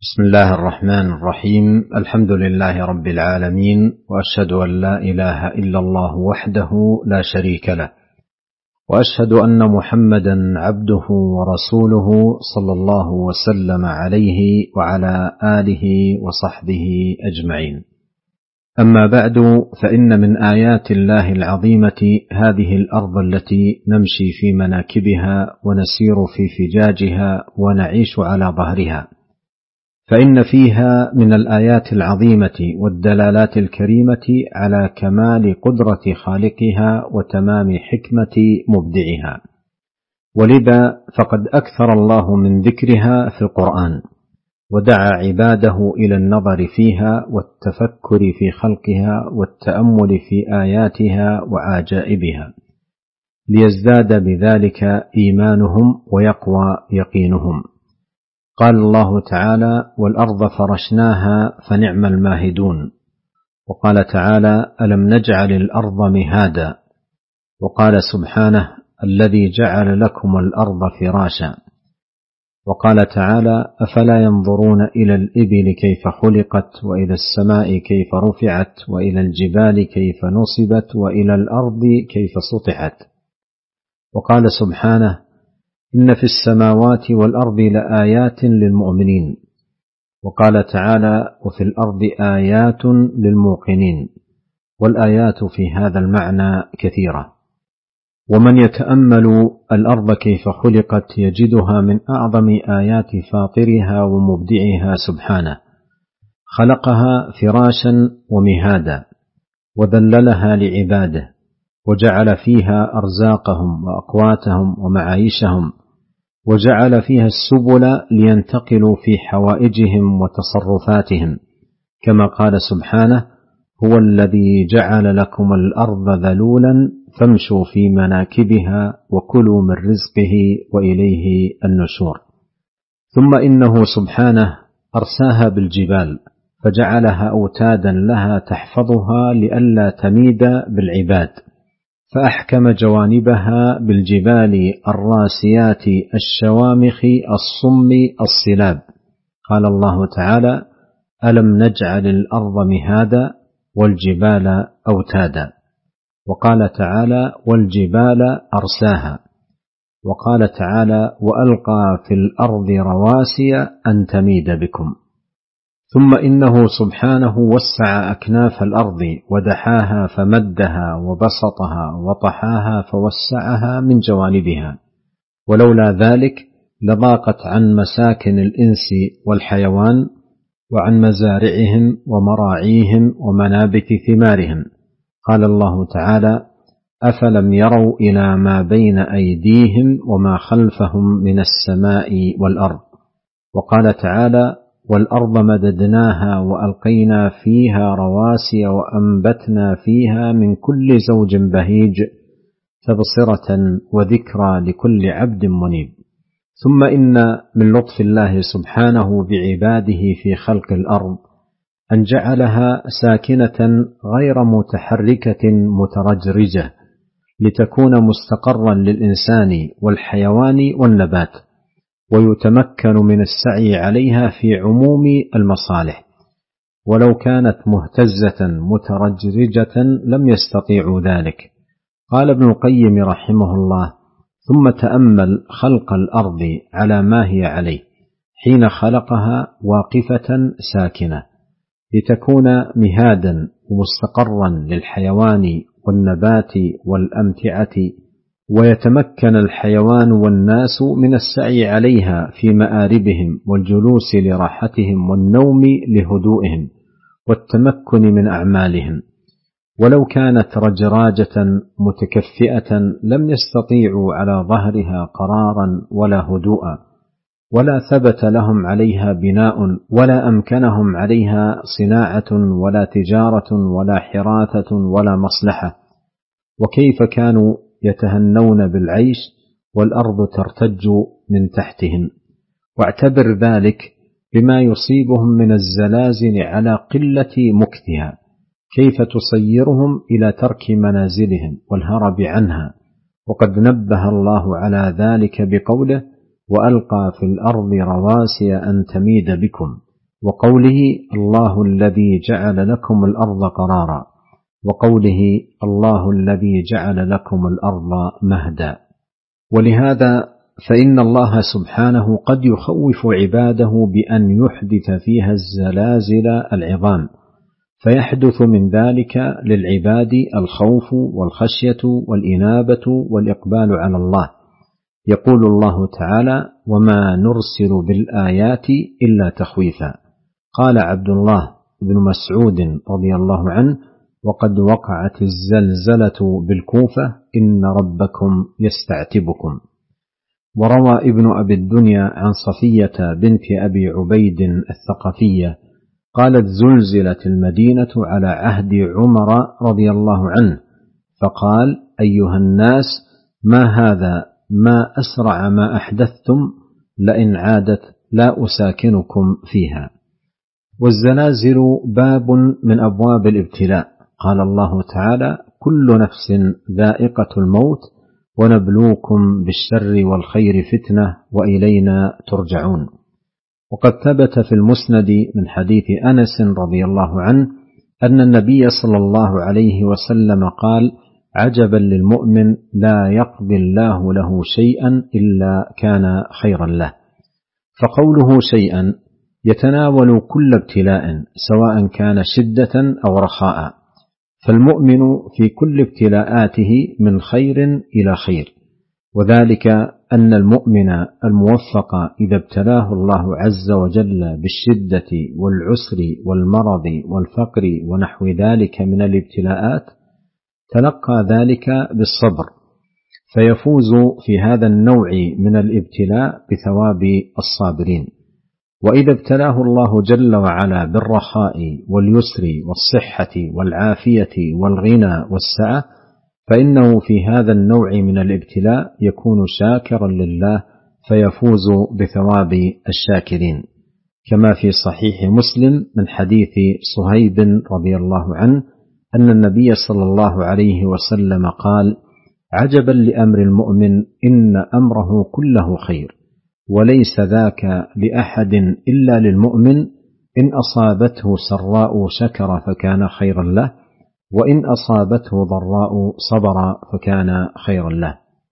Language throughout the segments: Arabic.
بسم الله الرحمن الرحيم. الحمد لله رب العالمين، وأشهد أن لا إله إلا الله وحده لا شريك له، وأشهد أن محمدا عبده ورسوله صلى الله وسلم عليه وعلى آله وصحبه أجمعين. أما بعد، فإن من آيات الله العظيمة هذه الأرض التي نمشي في مناكبها ونسير في فجاجها ونعيش على ظهرها، فإن فيها من الآيات العظيمة والدلالات الكريمة على كمال قدرة خالقها وتمام حكمة مبدعها، ولذا فقد أكثر الله من ذكرها في القرآن، ودعا عباده إلى النظر فيها والتفكر في خلقها والتأمل في آياتها وعجائبها، ليزداد بذلك إيمانهم ويقوى يقينهم. قال الله تعالى: والأرض فرشناها فنعم الماهدون. وقال تعالى: ألم نجعل الأرض مهادا. وقال سبحانه: الذي جعل لكم الأرض فراشا. وقال تعالى: أفلا ينظرون إلى الإبل كيف خلقت، وإلى السماء كيف رفعت، وإلى الجبال كيف نصبت، وإلى الأرض كيف سطحت. وقال سبحانه: إن في السماوات والأرض لآيات للمؤمنين. وقال تعالى: وفي الأرض آيات للموقنين. والآيات في هذا المعنى كثيرة، ومن يتأمل الأرض كيف خلقت يجدها من أعظم آيات فاطرها ومبدعها سبحانه. خلقها فراشا ومهادا، وذللها لعباده، وجعل فيها أرزاقهم وأقواتهم ومعايشهم، وجعل فيها السبل لينتقلوا في حوائجهم وتصرفاتهم، كما قال سبحانه: هو الذي جعل لكم الأرض ذلولا فامشوا في مناكبها وكلوا من رزقه وإليه النشور. ثم إنه سبحانه أرساها بالجبال، فجعلها أوتادا لها تحفظها لئلا تميد بالعباد، فأحكم جوانبها بالجبال الراسيات الشوامخ الصم الصلاب. قال الله تعالى: ألم نجعل الأرض مهادا والجبال أوتادا. وقال تعالى: والجبال أرساها. وقال تعالى: وألقى في الأرض رواسي أن تميد بكم. ثم إنه سبحانه وسع أكناف الأرض ودحاها فمدها وبسطها وطحاها فوسعها من جوانبها، ولولا ذلك لضاقت عن مساكن الإنس والحيوان، وعن مزارعهم ومراعيهم ومنابت ثمارهم. قال الله تعالى: أفلم يروا إلى ما بين أيديهم وما خلفهم من السماء والأرض. وقال تعالى: والأرض مددناها وألقينا فيها رواسي وأنبتنا فيها من كل زوج بهيج تبصرة وذكرى لكل عبد منيب. ثم إن من لطف الله سبحانه بعباده في خلق الأرض أن جعلها ساكنة غير متحركة مترجرجة، لتكون مستقرا للإنسان والحيوان والنبات، ويتمكن من السعي عليها في عموم المصالح. ولو كانت مهتزة مترجرجة لم يستطيعوا ذلك. قال ابن القيم رحمه الله: ثم تأمل خلق الأرض على ما هي عليه حين خلقها واقفة ساكنة، لتكون مهادا ومستقرا للحيوان والنبات والأمتعة، ويتمكن الحيوان والناس من السعي عليها في مآربهم والجلوس لراحتهم والنوم لهدوئهم والتمكن من أعمالهم. ولو كانت رجراجة متكفئة لم يستطيعوا على ظهرها قرارا ولا هدوءا، ولا ثبت لهم عليها بناء، ولا أمكنهم عليها صناعة ولا تجارة ولا حراثة ولا مصلحة. وكيف كانوا يتهنون بالعيش والأرض ترتج من تحتهم؟ واعتبر ذلك بما يصيبهم من الزلازل على قلة مكثها، كيف تصيرهم إلى ترك منازلهم والهرب عنها. وقد نبه الله على ذلك بقوله: وألقى في الأرض رواسي أن تميد بكم. وقوله الله الذي جعل لكم الأرض قرارا، وقوله الله الذي جعل لكم الأرض مهدا. ولهذا فإن الله سبحانه قد يخوف عباده بأن يحدث فيها الزلازل العظام، فيحدث من ذلك للعباد الخوف والخشية والإنابة والإقبال على الله. يقول الله تعالى: وما نرسل بالآيات إلا تخويفا. قال عبد الله بن مسعود رضي الله عنه: وقد وقعت الزلزلة بالكوفة إن ربكم يستعتبكم. وروى ابن أبي الدنيا عن صفية بنت أبي عبيد الثقفية قالت: زلزلت المدينة على عهد عمر رضي الله عنه، فقال: أيها الناس، ما هذا؟ ما أسرع ما أحدثتم، لئن عادت لا أساكنكم فيها. والزلازل باب من أبواب الابتلاء. قال الله تعالى: كل نفس ذائقة الموت ونبلوكم بالشر والخير فتنة وإلينا ترجعون. وقد ثبت في المسند من حديث أنس رضي الله عنه أن النبي صلى الله عليه وسلم قال: عجبا للمؤمن لا يقضي الله له شيئا إلا كان خيرا له. فقوله شيئا يتناول كل ابتلاء سواء كان شدة أو رخاء، فالمؤمن في كل ابتلاءاته من خير إلى خير، وذلك أن المؤمن الموفق إذا ابتلاه الله عز وجل بالشدة والعسر والمرض والفقر ونحو ذلك من الابتلاءات تلقى ذلك بالصبر، فيفوز في هذا النوع من الابتلاء بثواب الصابرين. وإذا ابتلاه الله جل وعلا بالرخاء واليسر والصحة والعافية والغنى والسعة، فإنه في هذا النوع من الابتلاء يكون شاكرا لله فيفوز بثواب الشاكرين، كما في صحيح مسلم من حديث صهيب رضي الله عنه أن النبي صلى الله عليه وسلم قال: عجبا لأمر المؤمن إن أمره كله خير، وليس ذاك لأحد إلا للمؤمن، إن أصابته سراء شكر فكان خيرا له، وإن أصابته ضراء صبر فكان خيرا له.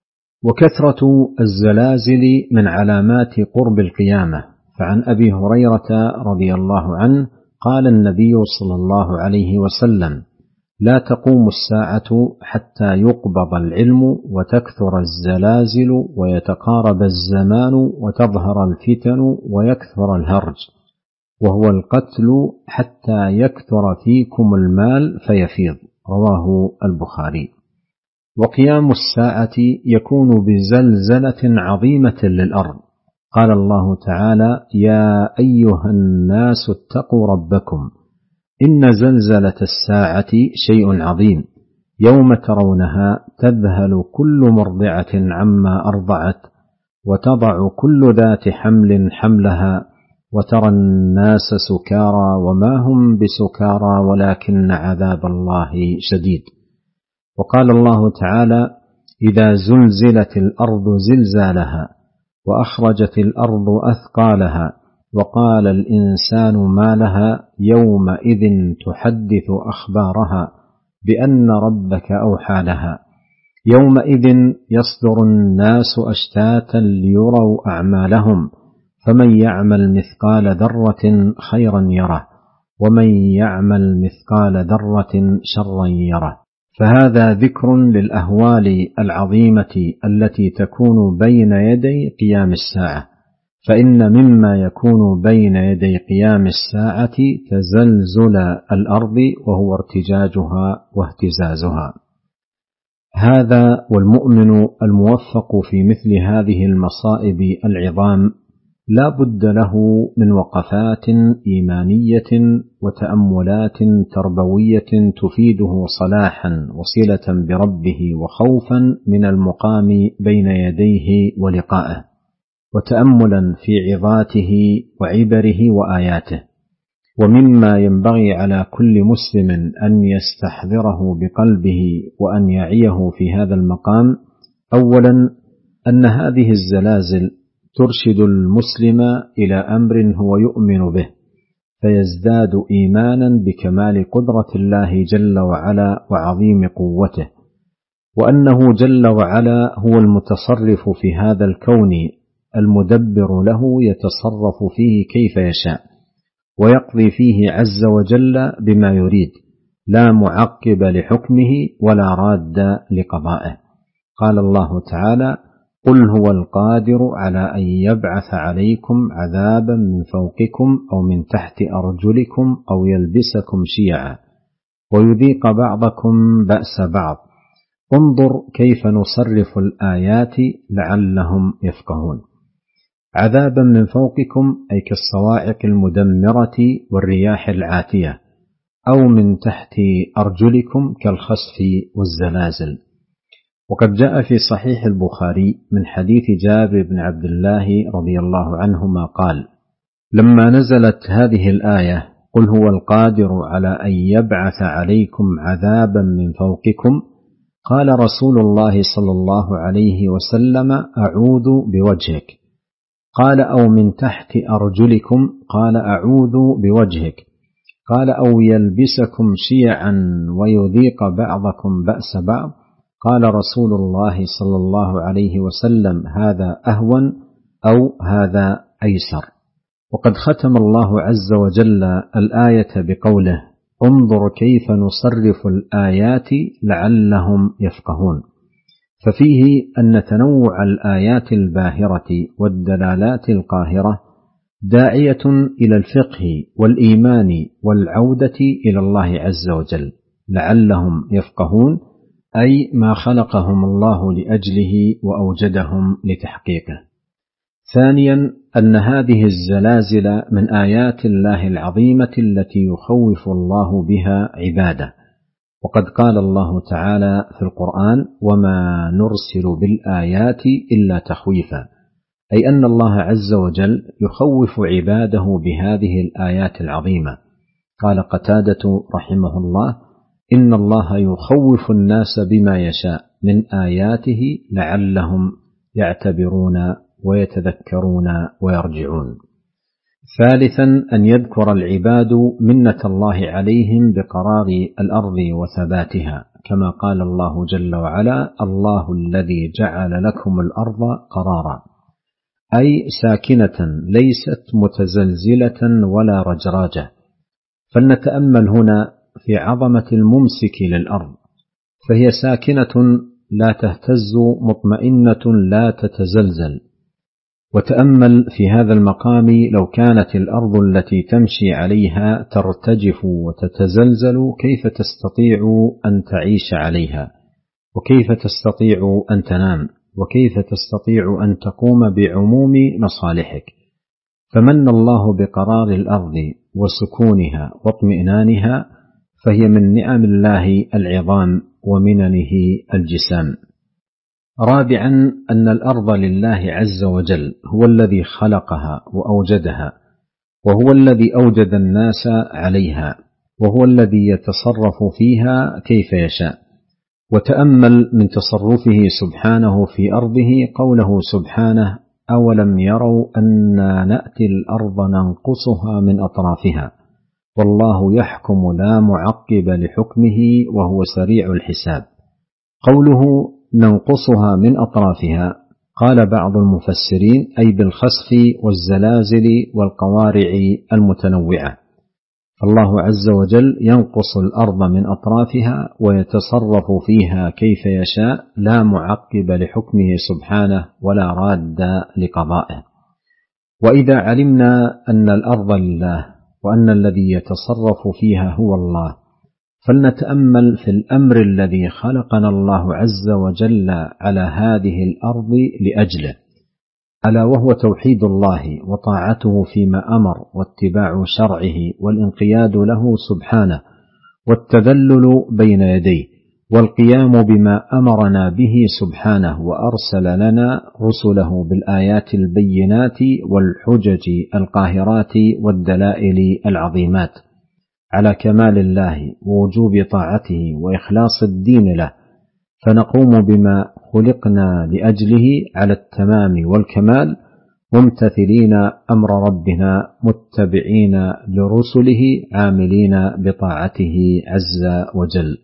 وكثرة الزلازل من علامات قرب القيامة. فعن أبي هريرة رضي الله عنه قال النبي صلى الله عليه وسلم: لا تقوم الساعة حتى يقبض العلم وتكثر الزلازل ويتقارب الزمان وتظهر الفتن ويكثر الهرج، وهو القتل، حتى يكثر فيكم المال فيفيض. رواه البخاري. وقيام الساعة يكون بزلزلة عظيمة للأرض. قال الله تعالى: يا أيها الناس اتقوا ربكم إن زلزلة الساعة شيء عظيم، يوم ترونها تذهل كل مرضعة عما أرضعت وتضع كل ذات حمل حملها وترى الناس سكارى وما هم بسكارى ولكن عذاب الله شديد. وقال الله تعالى: إذا زلزلت الأرض زلزالها وأخرجت الأرض أثقالها وقال الإنسان ما لها يومئذ تحدث أخبارها بأن ربك أوحى لها، يومئذ يصدر الناس أشتاتا ليروا أعمالهم، فمن يعمل مثقال ذرة خيرا يره ومن يعمل مثقال ذرة شرا يره. فهذا ذكر للأهوال العظيمة التي تكون بين يدي قيام الساعة، فإن مما يكون بين يدي قيام الساعة تزلزل الأرض وهو ارتجاجها واهتزازها. هذا والمؤمن الموفق في مثل هذه المصائب العظام لا بد له من وقفات إيمانية وتأملات تربوية تفيده صلاحا وصلة بربه وخوفا من المقام بين يديه ولقائه، وتأملا في عظاته وعبره وآياته. ومما ينبغي على كل مسلم أن يستحضره بقلبه وأن يعيه في هذا المقام: أولا أن هذه الزلازل ترشد المسلم إلى أمر هو يؤمن به، فيزداد إيمانا بكمال قدرة الله جل وعلا وعظيم قوته، وأنه جل وعلا هو المتصرف في هذا الكون المدبر له، يتصرف فيه كيف يشاء ويقضي فيه عز وجل بما يريد، لا معقب لحكمه ولا راد لقضائه. قال الله تعالى: قل هو القادر على أن يبعث عليكم عذابا من فوقكم أو من تحت أرجلكم أو يلبسكم شيعا ويذيق بعضكم بأس بعض، انظر كيف نصرف الآيات لعلهم يفقهون. عذابا من فوقكم أي كالصواعق المدمرة والرياح العاتية، أو من تحت أرجلكم كالخسف والزلازل. وقد جاء في صحيح البخاري من حديث جابر بن عبد الله رضي الله عنهما قال: لما نزلت هذه الآية: قل هو القادر على أن يبعث عليكم عذابا من فوقكم، قال رسول الله صلى الله عليه وسلم: أعوذ بوجهك. قال: أو من تحت أرجلكم؟ قال: أعوذ بوجهك. قال: أو يلبسكم شيعا ويذيق بعضكم بأس بعض؟ قال رسول الله صلى الله عليه وسلم: هذا أهون أو هذا أيسر. وقد ختم الله عز وجل الآية بقوله: انظر كيف نصرف الآيات لعلهم يفقهون. ففيه أن تنوع الآيات الباهرة والدلالات القاهرة داعية إلى الفقه والإيمان والعودة إلى الله عز وجل لعلهم يفقهون، أي ما خلقهم الله لأجله وأوجدهم لتحقيقه. ثانيا، أن هذه الزلازل من آيات الله العظيمة التي يخوف الله بها عباده، وقد قال الله تعالى في القرآن: وما نرسل بالآيات إلا تخويفا، أي أن الله عز وجل يخوف عباده بهذه الآيات العظيمة. قال قتادة رحمه الله: إن الله يخوف الناس بما يشاء من آياته لعلهم يعتبرون ويتذكرون ويرجعون. ثالثا، أن يذكر العباد منة الله عليهم بقرار الأرض وثباتها، كما قال الله جل وعلا: الله الذي جعل لكم الأرض قرارا، أي ساكنة ليست متزلزلة ولا رجراجة. فلنتأمل هنا في عظمة الممسك للأرض، فهي ساكنة لا تهتز، مطمئنة لا تتزلزل. وتأمل في هذا المقام لو كانت الأرض التي تمشي عليها ترتجف وتتزلزل، كيف تستطيع أن تعيش عليها؟ وكيف تستطيع أن تنام؟ وكيف تستطيع أن تقوم بعموم مصالحك؟ فمن الله بقرار الأرض وسكونها واطمئنانها، فهي من نعم الله العظام ومننه الجسام. رابعا، أن الأرض لله عز وجل، هو الذي خلقها وأوجدها، وهو الذي أوجد الناس عليها، وهو الذي يتصرف فيها كيف يشاء. وتأمل من تصرفه سبحانه في أرضه قوله سبحانه: أولم يروا أنا نأتي الأرض ننقصها من أطرافها والله يحكم لا معقب لحكمه وهو سريع الحساب. قوله ننقصها من أطرافها، قال بعض المفسرين: أي بالخسف والزلازل والقوارع المتنوعة. فالله عز وجل ينقص الأرض من أطرافها ويتصرف فيها كيف يشاء، لا معقب لحكمه سبحانه ولا راد لقضائه. وإذا علمنا أن الأرض لله وأن الذي يتصرف فيها هو الله، فلنتأمل في الأمر الذي خلقنا الله عز وجل على هذه الأرض لأجله، ألا وهو توحيد الله وطاعته فيما أمر، واتباع شرعه والانقياد له سبحانه، والتذلل بين يديه، والقيام بما أمرنا به سبحانه، وأرسل لنا رسله بالآيات البينات والحجج القاهرات والدلائل العظيمات على كمال الله ووجوب طاعته وإخلاص الدين له، فنقوم بما خلقنا لأجله على التمام والكمال، ممتثلين أمر ربنا متبعين لرسله عاملين بطاعته عز وجل.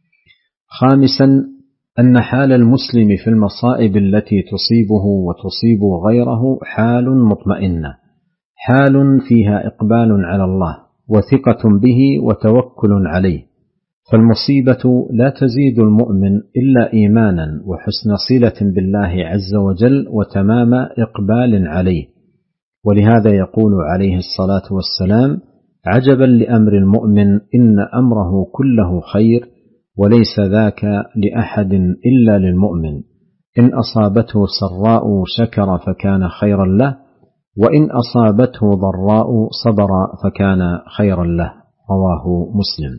خامسا أن حال المسلم في المصائب التي تصيبه وتصيب غيره حال مطمئنة، حال فيها إقبال على الله وثقة به وتوكل عليه، فالمصيبة لا تزيد المؤمن إلا إيمانا وحسن صلة بالله عز وجل وتمام إقبال عليه. ولهذا يقول عليه الصلاة والسلام: عجبا لأمر المؤمن إن أمره كله خير وليس ذاك لأحد إلا للمؤمن، إن أصابته سراء شكر فكان خيرا له، وإن أصابته ضراء صبر فكان خيرا له. رواه مسلم.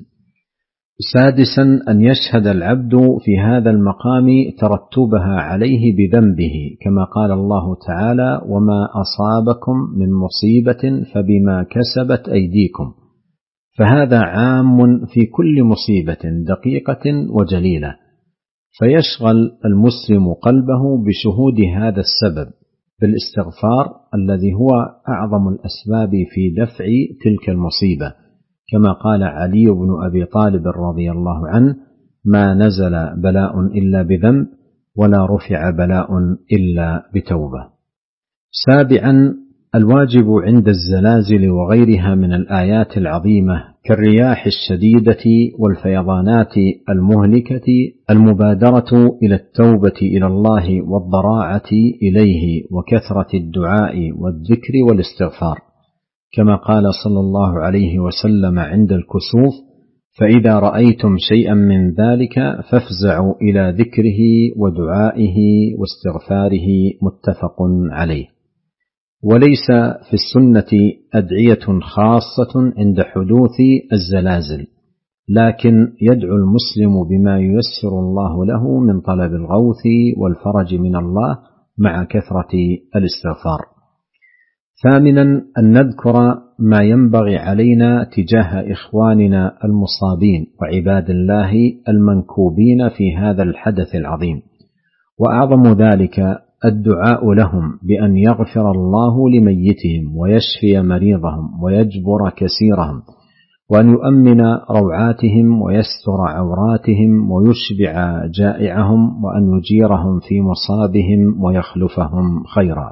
سادسا أن يشهد العبد في هذا المقام ترتبها عليه بذنبه، كما قال الله تعالى: وما أصابكم من مصيبة فبما كسبت أيديكم، فهذا عام في كل مصيبة دقيقة وجليلة، فيشغل المسلم قلبه بشهود هذا السبب بالاستغفار الذي هو أعظم الأسباب في دفع تلك المصيبة، كما قال علي بن أبي طالب رضي الله عنه: ما نزل بلاء إلا بذنب ولا رفع بلاء إلا بتوبة. سابعا الواجب عند الزلازل وغيرها من الآيات العظيمة كالرياح الشديدة والفيضانات المهلكة المبادرة إلى التوبة إلى الله والضراعة إليه وكثرة الدعاء والذكر والاستغفار، كما قال صلى الله عليه وسلم عند الكسوف: فإذا رأيتم شيئا من ذلك فافزعوا إلى ذكره ودعائه واستغفاره. متفق عليه. وليس في السنة أدعية خاصة عند حدوث الزلازل، لكن يدعو المسلم بما ييسر الله له من طلب الغوث والفرج من الله مع كثرة الاستغفار. ثامنا أن نذكر ما ينبغي علينا تجاه إخواننا المصابين وعباد الله المنكوبين في هذا الحدث العظيم، وأعظم ذلك الدعاء لهم بأن يغفر الله لميتهم ويشفي مريضهم ويجبر كسيرهم، وأن يؤمن روعاتهم ويستر عوراتهم ويشبع جائعهم، وأن يجيرهم في مصابهم ويخلفهم خيرا.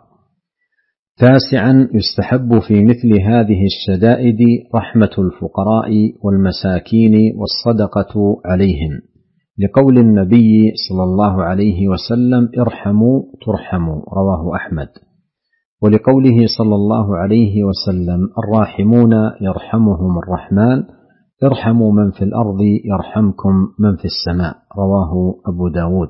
تاسعا يستحب في مثل هذه الشدائد رحمة الفقراء والمساكين والصدقة عليهم، لقول النبي صلى الله عليه وسلم: ارحموا ترحموا، رواه أحمد. ولقوله صلى الله عليه وسلم: الراحمون يرحمهم الرحمن، ارحموا من في الأرض يرحمكم من في السماء، رواه أبو داود.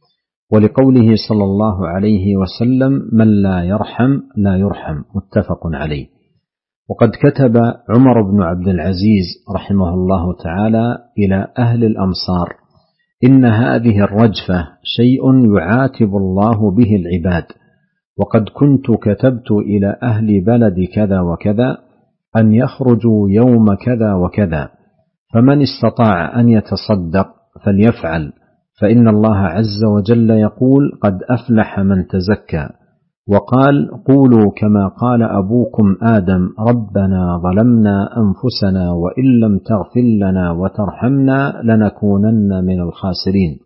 ولقوله صلى الله عليه وسلم: من لا يرحم لا يرحم، متفق عليه. وقد كتب عمر بن عبد العزيز رحمه الله تعالى إلى أهل الأمصار: إن هذه الرجفة شيء يعاتب الله به العباد، وقد كنت كتبت إلى أهل بلد كذا وكذا أن يخرجوا يوم كذا وكذا، فمن استطاع أن يتصدق فليفعل، فإن الله عز وجل يقول: قد أفلح من تزكى. وقال: قولوا كما قال أبوكم آدم: ربنا ظلمنا أنفسنا وإن لم تغفر لنا وترحمنا لنكونن من الخاسرين.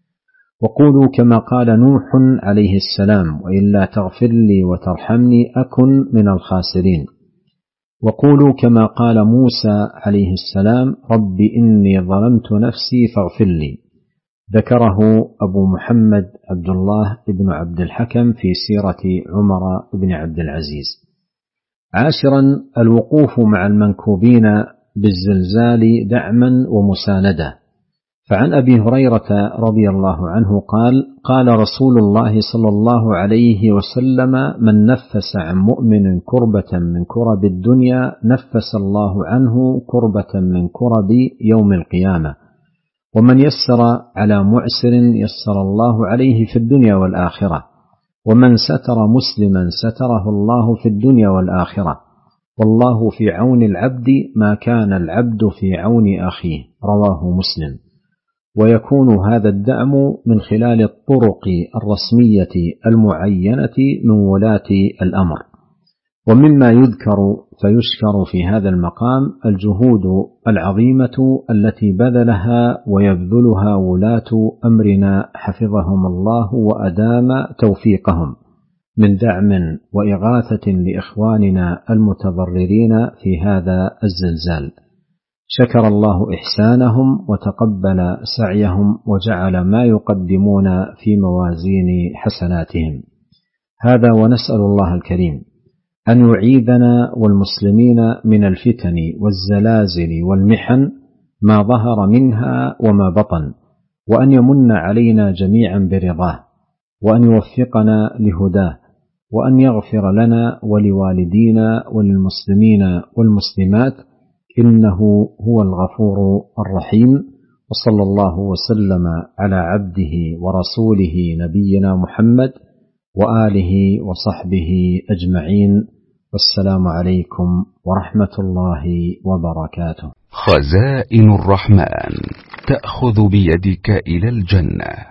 وقولوا كما قال نوح عليه السلام: وإن لا تغفر لي وترحمني أكن من الخاسرين. وقولوا كما قال موسى عليه السلام: رب إني ظلمت نفسي فاغفر لي. ذكره أبو محمد عبد الله بن عبد الحكم في سيرة عمر بن عبد العزيز. عاشرا الوقوف مع المنكوبين بالزلزال دعما ومساندة. فعن أبي هريرة رضي الله عنه قال: قال رسول الله صلى الله عليه وسلم: من نفس عن مؤمن كربة من كرب الدنيا نفس الله عنه كربة من كرب يوم القيامة، ومن يسر على معسر يسر الله عليه في الدنيا والآخرة، ومن ستر مسلما ستره الله في الدنيا والآخرة، والله في عون العبد ما كان العبد في عون أخيه، رواه مسلم. ويكون هذا الدعم من خلال الطرق الرسمية المعينة من ولاة الأمر. ومما يذكر فيشكر في هذا المقام الجهود العظيمة التي بذلها ويبذلها ولاة أمرنا حفظهم الله وأدام توفيقهم من دعم وإغاثة لإخواننا المتضررين في هذا الزلزال. شكر الله إحسانهم وتقبل سعيهم وجعل ما يقدمون في موازين حسناتهم. هذا ونسأل الله الكريم أن يعيذنا والمسلمين من الفتن والزلازل والمحن ما ظهر منها وما بطن، وأن يمن علينا جميعا برضاه، وأن يوفقنا لهداه، وأن يغفر لنا ولوالدينا وللمسلمين والمسلمات، إنه هو الغفور الرحيم. وصلى الله وسلم على عبده ورسوله نبينا محمد وآله وصحبه أجمعين، والسلام عليكم ورحمة الله وبركاته. خزائن الرحمن تأخذ بيدك إلى الجنة.